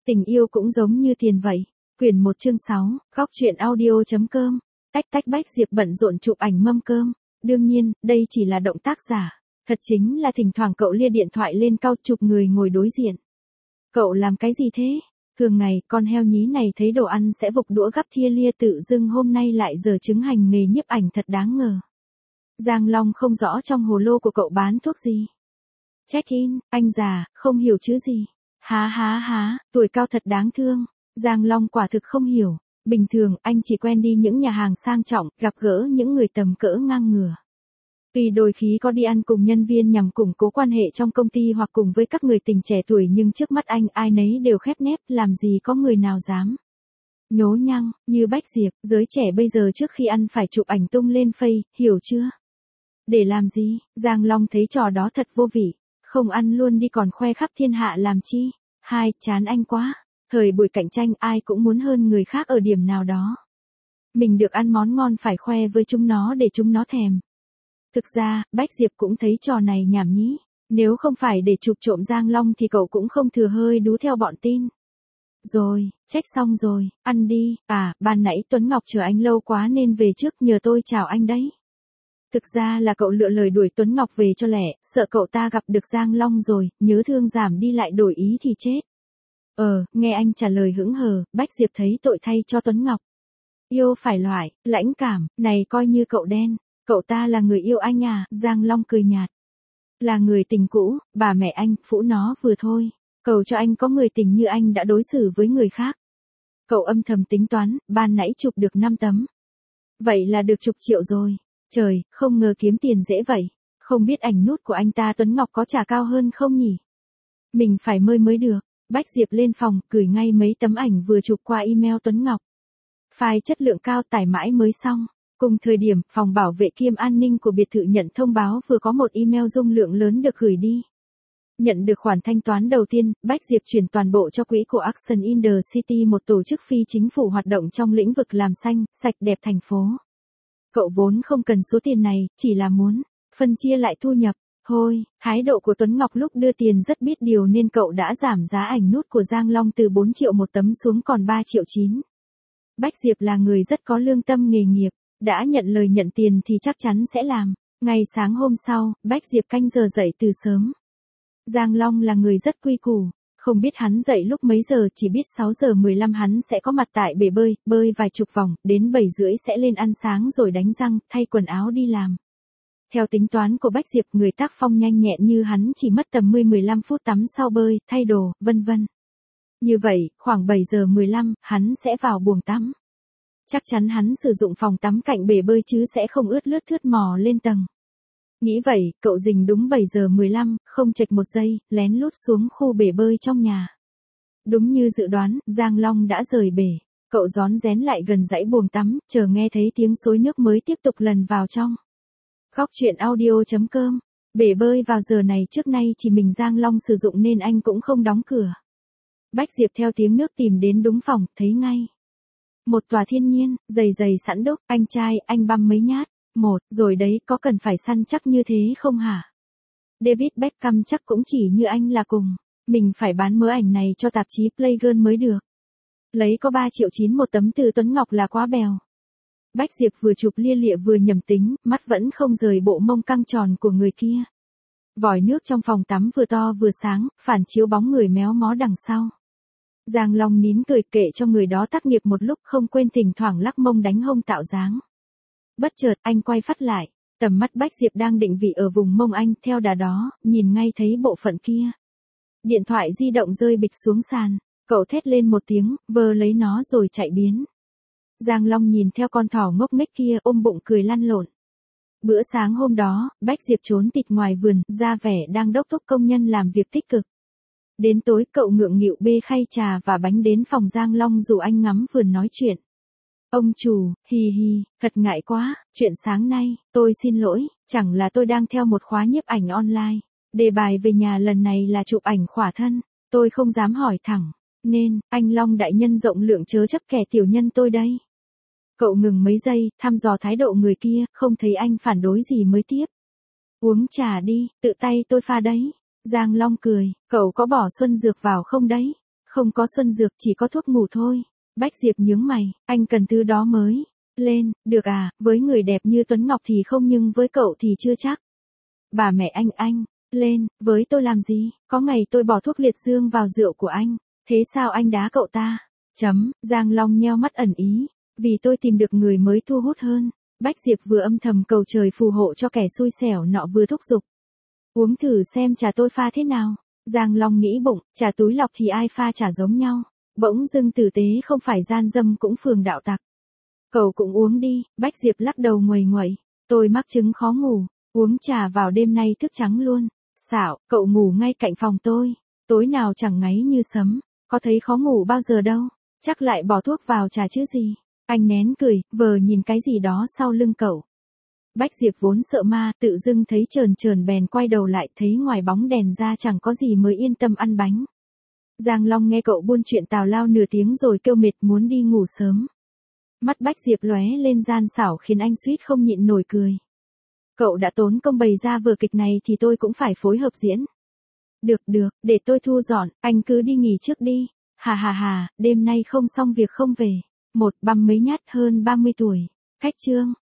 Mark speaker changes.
Speaker 1: Tình yêu cũng giống như tiền vậy. Quyển 1 chương 6, góc truyện audio.com. Tách tách Bách Diệp bận rộn chụp ảnh mâm cơm. Đương nhiên, đây chỉ là động tác giả. Thật chính là thỉnh thoảng cậu lia điện thoại lên cao chụp người ngồi đối diện. Cậu làm cái gì thế? Thường ngày, con heo nhí này thấy đồ ăn sẽ vục đũa gắp thia lia, tự dưng hôm nay lại giờ chứng hành nghề nhiếp ảnh thật đáng ngờ. Giang Long không rõ trong hồ lô của cậu bán thuốc gì. Check-in, anh già, không hiểu chứ gì. Há, tuổi cao thật đáng thương. Giang Long quả thực không hiểu. Bình thường, anh chỉ quen đi những nhà hàng sang trọng, gặp gỡ những người tầm cỡ ngang ngửa. Tuy đôi khi có đi ăn cùng nhân viên nhằm củng cố quan hệ trong công ty hoặc cùng với các người tình trẻ tuổi, nhưng trước mắt anh ai nấy đều khép nép, làm gì có người nào dám nhố nhăng, như Bách Diệp. Giới trẻ bây giờ trước khi ăn phải chụp ảnh tung lên Face, hiểu chưa? Để làm gì? Giang Long thấy trò đó thật vô vị. Không ăn luôn đi còn khoe khắp thiên hạ làm chi? Chán anh quá. Thời buổi cạnh tranh ai cũng muốn hơn người khác ở điểm nào đó. Mình được ăn món ngon phải khoe với chúng nó để chúng nó thèm. Thực ra, Bách Diệp cũng thấy trò này nhảm nhí. Nếu không phải để chụp trộm Giang Long thì cậu cũng không thừa hơi đú theo bọn tin. Rồi, check xong rồi, ăn đi. Ban nãy Tuấn Ngọc chờ anh lâu quá nên về trước, nhờ tôi chào anh đấy. Thực ra là cậu lựa lời đuổi Tuấn Ngọc về cho lẹ, sợ cậu ta gặp được Giang Long rồi, nhớ thương giảm đi lại đổi ý thì chết. Nghe anh trả lời hững hờ, Bách Diệp thấy tội thay cho Tuấn Ngọc. Yêu phải loại, lãnh cảm, này coi như cậu đen. Cậu ta là người yêu anh à? Giang Long cười nhạt. Là người tình cũ, bà mẹ anh, phũ nó vừa thôi. Cầu cho anh có người tình như anh đã đối xử với người khác. Cậu âm thầm tính toán, ban nãy chụp được 5 tấm. Vậy là được chục triệu rồi. Trời, không ngờ kiếm tiền dễ vậy. Không biết ảnh nút của anh ta Tuấn Ngọc có trả cao hơn không nhỉ? Mình phải mới được. Bách Diệp lên phòng, gửi ngay mấy tấm ảnh vừa chụp qua email Tuấn Ngọc. File chất lượng cao tải mãi mới xong. Cùng thời điểm, phòng bảo vệ kiêm an ninh của biệt thự nhận thông báo vừa có một email dung lượng lớn được gửi đi. Nhận được khoản thanh toán đầu tiên, Bách Diệp chuyển toàn bộ cho quỹ của Action in the City, một tổ chức phi chính phủ hoạt động trong lĩnh vực làm xanh, sạch đẹp thành phố. Cậu vốn không cần số tiền này, chỉ là muốn phân chia lại thu nhập. Thôi, thái độ của Tuấn Ngọc lúc đưa tiền rất biết điều nên cậu đã giảm giá ảnh nút của Giang Long từ 4 triệu một tấm xuống còn 3 triệu 9. Bách Diệp là người rất có lương tâm nghề nghiệp, đã nhận lời nhận tiền thì chắc chắn sẽ làm. Ngày sáng hôm sau, Bách Diệp canh giờ dậy từ sớm. Giang Long là người rất quy củ, không biết hắn dậy lúc mấy giờ, chỉ biết 6 giờ 15 hắn sẽ có mặt tại bể bơi vài chục vòng, đến 7 rưỡi sẽ lên ăn sáng rồi đánh răng, thay quần áo đi làm. Theo tính toán của Bách Diệp, người tác phong nhanh nhẹn như hắn chỉ mất tầm 10-15 phút tắm sau bơi, thay đồ, vân vân. Như vậy, khoảng 7 giờ 15, hắn sẽ vào buồng tắm. Chắc chắn hắn sử dụng phòng tắm cạnh bể bơi chứ sẽ không ướt lướt thướt mò lên tầng. Nghĩ vậy, cậu rình đúng 7 giờ 15, không chệch một giây, lén lút xuống khu bể bơi trong nhà. Đúng như dự đoán, Giang Long đã rời bể. Cậu rón rén lại gần dãy buồng tắm, chờ nghe thấy tiếng xối nước mới tiếp tục lần vào trong. Góc truyện audio.com. Bể bơi vào giờ này trước nay chỉ mình Giang Long sử dụng nên anh cũng không đóng cửa. Bách Diệp theo tiếng nước tìm đến đúng phòng, thấy ngay. Một tòa thiên nhiên, dày sẵn đúc. Anh trai, anh băm mấy nhát. Rồi đấy, có cần phải săn chắc như thế không hả? David Beckham chắc cũng chỉ như anh là cùng. Mình phải bán mớ ảnh này cho tạp chí Playgirl mới được. Lấy có 3 triệu 9 một tấm từ Tuấn Ngọc là quá bèo. Bách Diệp vừa chụp lia lịa vừa nhầm tính, mắt vẫn không rời bộ mông căng tròn của người kia. Vòi nước trong phòng tắm vừa to vừa sáng, phản chiếu bóng người méo mó đằng sau. Giang Long nín cười kệ cho người đó tác nghiệp một lúc, không quên thỉnh thoảng lắc mông đánh hông tạo dáng. Bất chợt, anh quay phát lại. Tầm mắt Bách Diệp đang định vị ở vùng mông anh, theo đà đó, nhìn ngay thấy bộ phận kia. Điện thoại di động rơi bịch xuống sàn. Cậu thét lên một tiếng, vơ lấy nó rồi chạy biến. Giang Long nhìn theo con thỏ ngốc nghếch kia, ôm bụng cười lăn lộn. Bữa sáng hôm đó, Bách Diệp trốn tịt ngoài vườn, ra vẻ đang đốc thúc công nhân làm việc tích cực. Đến tối, cậu ngượng nghịu bê khay trà và bánh đến phòng Giang Long rủ anh ngắm vườn nói chuyện. Ông chủ, hì, thật ngại quá, chuyện sáng nay, tôi xin lỗi, chẳng là tôi đang theo một khóa nhiếp ảnh online. Đề bài về nhà lần này là chụp ảnh khỏa thân, tôi không dám hỏi thẳng, nên, anh Long đại nhân rộng lượng chớ chấp kẻ tiểu nhân tôi đây. Cậu ngừng mấy giây, thăm dò thái độ người kia, không thấy anh phản đối gì mới tiếp. Uống trà đi, tự tay tôi pha đấy. Giang Long cười, cậu có bỏ xuân dược vào không đấy? Không có xuân dược, chỉ có thuốc ngủ thôi. Bách Diệp nhướng mày, anh cần thứ đó mới. Lên, được à, với người đẹp như Tuấn Ngọc thì không nhưng với cậu thì chưa chắc. Bà mẹ anh, lên, với tôi làm gì, có ngày tôi bỏ thuốc liệt dương vào rượu của anh, thế sao anh đá cậu ta? Giang Long nheo mắt ẩn ý, vì tôi tìm được người mới thu hút hơn. Bách Diệp vừa âm thầm cầu trời phù hộ cho kẻ xui xẻo nọ vừa thúc giục. Uống thử xem trà tôi pha thế nào. Giang Long nghĩ bụng, trà túi lọc thì ai pha trà giống nhau. Bỗng dưng tử tế không phải gian dâm cũng phường đạo tặc. Cậu cũng uống đi, Bách Diệp lắc đầu nguầy nguậy. Tôi mắc chứng khó ngủ, uống trà vào đêm nay thức trắng luôn. Xạo, cậu ngủ ngay cạnh phòng tôi. Tối nào chẳng ngáy như sấm, có thấy khó ngủ bao giờ đâu. Chắc lại bỏ thuốc vào trà chứ gì. Anh nén cười, vờ nhìn cái gì đó sau lưng cậu. Bách Diệp vốn sợ ma, tự dưng thấy trờn trờn bèn quay đầu lại thấy ngoài bóng đèn ra chẳng có gì mới yên tâm ăn bánh. Giang Long nghe cậu buôn chuyện tào lao nửa tiếng rồi kêu mệt muốn đi ngủ sớm. Mắt Bách Diệp lóe lên gian xảo khiến anh suýt không nhịn nổi cười. Cậu đã tốn công bày ra vở kịch này thì tôi cũng phải phối hợp diễn. Được, để tôi thu dọn, anh cứ đi nghỉ trước đi. Hà, đêm nay không xong việc không về. Một băm mấy nhát hơn 30 tuổi. Khách trương.